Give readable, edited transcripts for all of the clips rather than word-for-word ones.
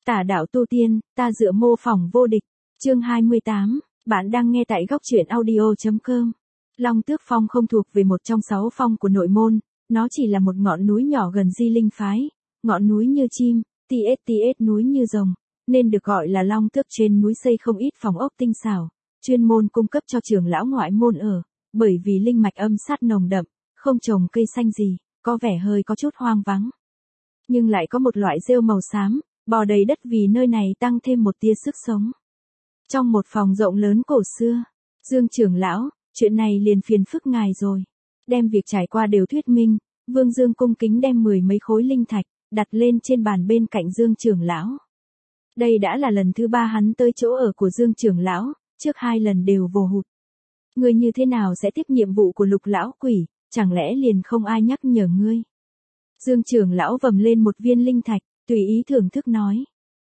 Tả đạo tu tiên, ta dựa mô phỏng vô địch. Chương 28, bạn đang nghe tại góc truyện audio.com. Long Tước Phong không thuộc về một trong 6 phong của nội môn, nó chỉ là một ngọn núi nhỏ gần Di Linh phái, ngọn núi như chim, tss núi như rồng, nên được gọi là Long Tước. Trên núi xây không ít phòng ốc tinh xảo, chuyên môn cung cấp cho trưởng lão ngoại môn ở, bởi vì linh mạch âm sát nồng đậm, không trồng cây xanh gì, có vẻ hơi có chút hoang vắng. Nhưng lại có một loại rêu màu xám, bò đầy đất vì nơi này tăng thêm một tia sức sống. Trong một phòng rộng lớn cổ xưa, Dương trưởng lão, chuyện này liền phiền phức ngài rồi. Đem việc trải qua đều thuyết minh, Vương Dương cung kính đem 10 mấy khối linh thạch, đặt lên trên bàn bên cạnh Dương trưởng lão. Đây đã là lần thứ 3 hắn tới chỗ ở của Dương trưởng lão, trước 2 lần đều vô hụt. Ngươi như thế nào sẽ tiếp nhiệm vụ của Lục lão quỷ, chẳng lẽ liền không ai nhắc nhở ngươi? Dương trưởng lão vầm lên một viên linh thạch, tùy ý thưởng thức nói.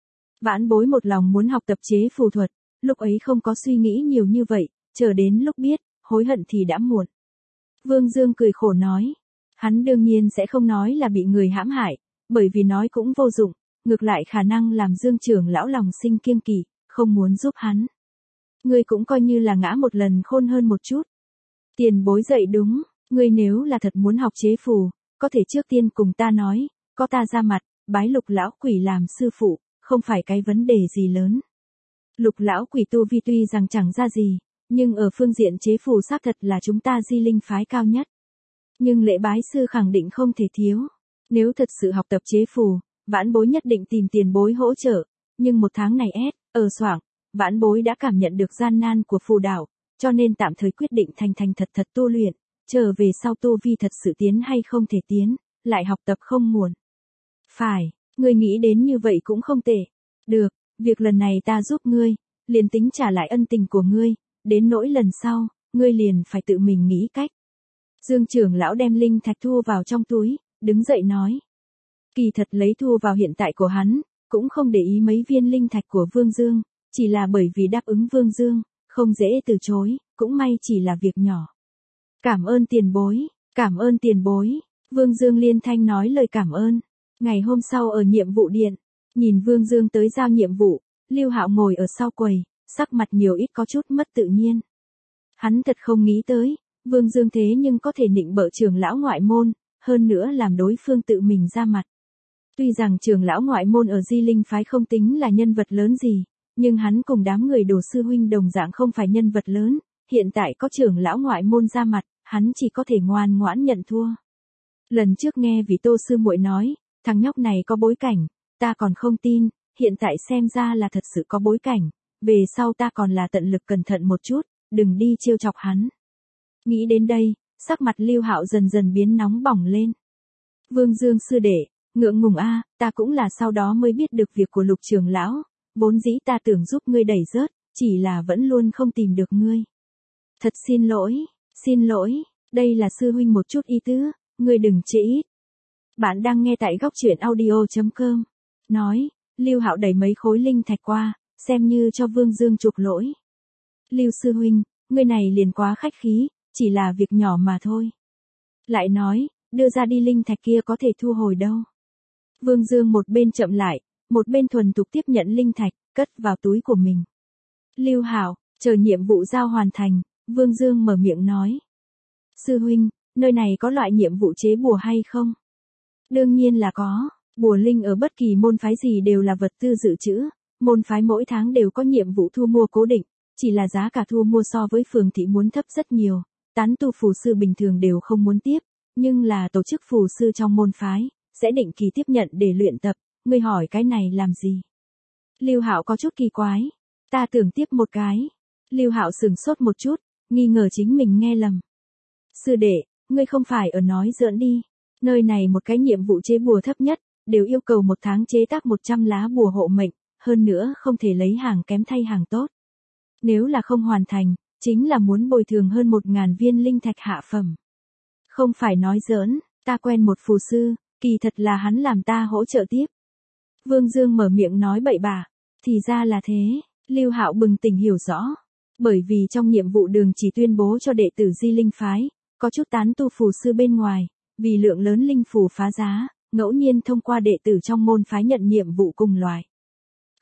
Vãn bối một lòng muốn học tập chế phù thuật, lúc ấy không có suy nghĩ nhiều như vậy, chờ đến lúc biết, hối hận thì đã muộn. Vương Dương cười khổ nói. Hắn đương nhiên sẽ không nói là bị người hãm hại, bởi vì nói cũng vô dụng, ngược lại khả năng làm Dương trưởng lão lòng sinh kiêng kỵ, không muốn giúp hắn. Ngươi cũng coi như là ngã một lần khôn hơn một chút. Tiền bối dạy đúng, ngươi nếu là thật muốn học chế phù, có thể trước tiên cùng ta nói, có ta ra mặt, bái Lục lão quỷ làm sư phụ, không phải cái vấn đề gì lớn. Lục lão quỷ tu vi tuy rằng chẳng ra gì, nhưng ở phương diện chế phù xác thật là chúng ta Di Linh phái cao nhất. Nhưng lễ bái sư khẳng định không thể thiếu. Nếu thật sự học tập chế phù, vãn bối nhất định tìm tiền bối hỗ trợ, nhưng một tháng này ở Soảng, vãn bối đã cảm nhận được gian nan của phù đạo, cho nên tạm thời quyết định thành thật tu luyện, trở về sau tu vi thật sự tiến hay không thể tiến, lại học tập không muộn. Phải, ngươi nghĩ đến như vậy cũng không tệ. Được, việc lần này ta giúp ngươi, liền tính trả lại ân tình của ngươi, đến nỗi lần sau, ngươi liền phải tự mình nghĩ cách. Dương trưởng lão đem linh thạch thu vào trong túi, đứng dậy nói. Kỳ thật lấy thu vào hiện tại của hắn, cũng không để ý mấy viên linh thạch của Vương Dương, chỉ là bởi vì đáp ứng Vương Dương, không dễ từ chối, cũng may chỉ là việc nhỏ. Cảm ơn tiền bối, cảm ơn tiền bối, Vương Dương liên thanh nói lời cảm ơn. Ngày hôm sau ở nhiệm vụ điện, nhìn Vương Dương tới giao nhiệm vụ, Lưu Hạo ngồi ở sau quầy, sắc mặt nhiều ít có chút mất tự nhiên. Hắn thật không nghĩ tới, Vương Dương thế nhưng có thể nịnh bợ trưởng lão ngoại môn, hơn nữa làm đối phương tự mình ra mặt. Tuy rằng trưởng lão ngoại môn ở Di Linh phái không tính là nhân vật lớn gì, nhưng hắn cùng đám người Đồ sư huynh đồng dạng không phải nhân vật lớn, hiện tại có trưởng lão ngoại môn ra mặt, hắn chỉ có thể ngoan ngoãn nhận thua. Lần trước nghe vị Tô sư muội nói, thằng nhóc này có bối cảnh, ta còn không tin, hiện tại xem ra là thật sự có bối cảnh, về sau ta còn là tận lực cẩn thận một chút, đừng đi trêu chọc hắn. Nghĩ đến đây, sắc mặt Lưu Hạo dần dần biến nóng bỏng lên. Vương Dương sư đệ, ngượng ngùng a, ta cũng là sau đó mới biết được việc của Lục trưởng lão, vốn dĩ ta tưởng giúp ngươi đẩy rớt, chỉ là vẫn luôn không tìm được ngươi. Thật xin lỗi, đây là sư huynh một chút ý tứ, ngươi đừng trễ ít. Bạn đang nghe tại góc truyện audio.com. Nói, Lưu Hạo đẩy mấy khối linh thạch qua, xem như cho Vương Dương chuộc lỗi. Lưu sư huynh, ngươi này liền quá khách khí, chỉ là việc nhỏ mà thôi. Lại nói, đưa ra đi linh thạch kia có thể thu hồi đâu. Vương Dương một bên chậm lại, một bên thuần thục tiếp nhận linh thạch, cất vào túi của mình. Lưu Hạo, chờ nhiệm vụ giao hoàn thành, Vương Dương mở miệng nói. Sư huynh, nơi này có loại nhiệm vụ chế bùa hay không? Đương nhiên là có, bùa linh ở bất kỳ môn phái gì đều là vật tư dự trữ, môn phái mỗi tháng đều có nhiệm vụ thu mua cố định, chỉ là giá cả thu mua so với phường thị muốn thấp rất nhiều, tán tu phù sư bình thường đều không muốn tiếp, nhưng là tổ chức phù sư trong môn phái, sẽ định kỳ tiếp nhận để luyện tập, ngươi hỏi cái này làm gì? Lưu Hạo có chút kỳ quái, ta tưởng tiếp một cái. Lưu Hạo sửng sốt một chút, nghi ngờ chính mình nghe lầm. Sư đệ, ngươi không phải ở nói giỡn đi, nơi này một cái nhiệm vụ chế bùa thấp nhất, đều yêu cầu một tháng chế tác 100 lá bùa hộ mệnh, hơn nữa không thể lấy hàng kém thay hàng tốt. Nếu là không hoàn thành, chính là muốn bồi thường hơn 1.000 viên linh thạch hạ phẩm. Không phải nói giỡn, ta quen một phù sư, kỳ thật là hắn làm ta hỗ trợ tiếp. Vương Dương mở miệng nói bậy bạ, thì ra là thế, Lưu Hạo bừng tỉnh hiểu rõ. Bởi vì trong nhiệm vụ đường chỉ tuyên bố cho đệ tử Di Linh phái, có chút tán tu phù sư bên ngoài, vì lượng lớn linh phù phá giá, ngẫu nhiên thông qua đệ tử trong môn phái nhận nhiệm vụ cùng loại.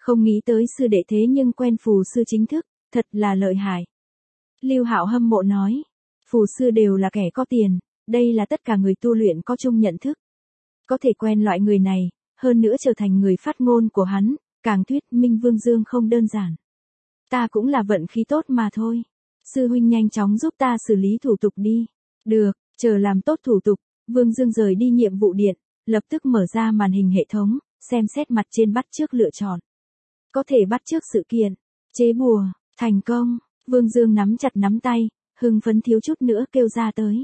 Không nghĩ tới sư đệ thế nhưng quen phù sư chính thức, thật là lợi hại. Lưu Hạo hâm mộ nói, phù sư đều là kẻ có tiền, đây là tất cả người tu luyện có chung nhận thức. Có thể quen loại người này, hơn nữa trở thành người phát ngôn của hắn, càng thuyết minh Vương Dương không đơn giản. Ta cũng là vận khí tốt mà thôi. Sư huynh nhanh chóng giúp ta xử lý thủ tục đi. Được, chờ làm tốt thủ tục, Vương Dương rời đi nhiệm vụ điện, lập tức mở ra màn hình hệ thống, xem xét mặt trên bắt chước lựa chọn. Có thể bắt chước sự kiện, chế bùa, thành công. Vương Dương nắm chặt nắm tay, hưng phấn thiếu chút nữa kêu ra tới.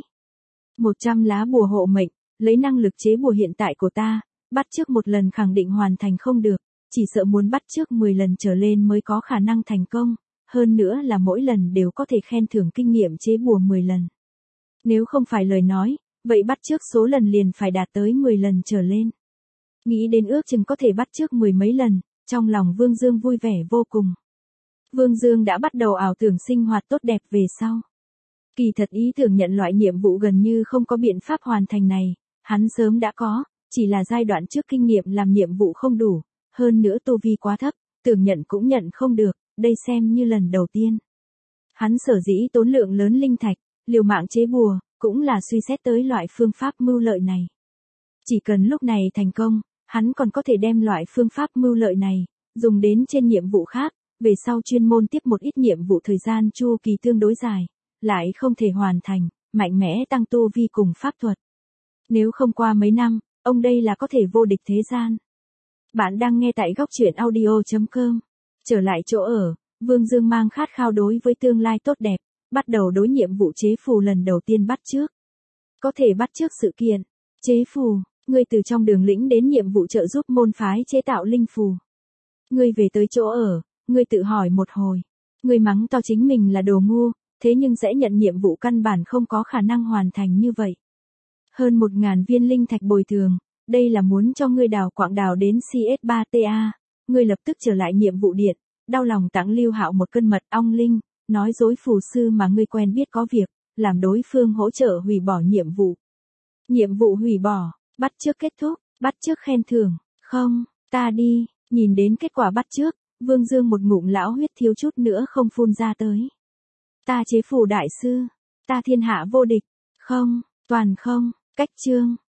100 lá bùa hộ mệnh, lấy năng lực chế bùa hiện tại của ta, bắt chước một lần khẳng định hoàn thành không được, chỉ sợ muốn bắt chước 10 lần trở lên mới có khả năng thành công, hơn nữa là mỗi lần đều có thể khen thưởng kinh nghiệm chế bùa 10 lần. Nếu không phải lời nói, vậy bắt chước số lần liền phải đạt tới 10 lần trở lên. Nghĩ đến ước chừng có thể bắt chước 10 mấy lần, trong lòng Vương Dương vui vẻ vô cùng. Vương Dương đã bắt đầu ảo tưởng sinh hoạt tốt đẹp về sau. Kỳ thật ý tưởng nhận loại nhiệm vụ gần như không có biện pháp hoàn thành này, hắn sớm đã có, chỉ là giai đoạn trước kinh nghiệm làm nhiệm vụ không đủ, hơn nữa tu vi quá thấp, tưởng nhận cũng nhận không được, đây xem như lần đầu tiên. Hắn sở dĩ tốn lượng lớn linh thạch, liều mạng chế bùa, cũng là suy xét tới loại phương pháp mưu lợi này. Chỉ cần lúc này thành công, hắn còn có thể đem loại phương pháp mưu lợi này, dùng đến trên nhiệm vụ khác, về sau chuyên môn tiếp một ít nhiệm vụ thời gian chu kỳ tương đối dài, lại không thể hoàn thành, mạnh mẽ tăng tu vi cùng pháp thuật. Nếu không qua mấy năm, ông đây là có thể vô địch thế gian. Bạn đang nghe tại góc truyện audio.com. Trở lại chỗ ở, Vương Dương mang khát khao đối với tương lai tốt đẹp, bắt đầu đối nhiệm vụ chế phù lần đầu tiên bắt chước. Có thể bắt chước sự kiện, chế phù, ngươi từ trong đường lĩnh đến nhiệm vụ trợ giúp môn phái chế tạo linh phù. Ngươi về tới chỗ ở, ngươi tự hỏi một hồi. Ngươi mắng to chính mình là đồ ngu, thế nhưng sẽ nhận nhiệm vụ căn bản không có khả năng hoàn thành như vậy. Hơn 1.000 viên linh thạch bồi thường, đây là muốn cho ngươi đào quạng đào đến CS3TA. Ngươi lập tức trở lại nhiệm vụ điện, đau lòng tặng Lưu Hạo một cân mật ong linh, nói dối phù sư mà ngươi quen biết có việc, làm đối phương hỗ trợ hủy bỏ nhiệm vụ. Nhiệm vụ hủy bỏ, bắt chước kết thúc, bắt chước khen thưởng, không, ta đi, nhìn đến kết quả bắt chước, Vương Dương một ngụm lão huyết thiếu chút nữa không phun ra tới. Ta chế phù đại sư, ta thiên hạ vô địch, không, toàn không, cách chương.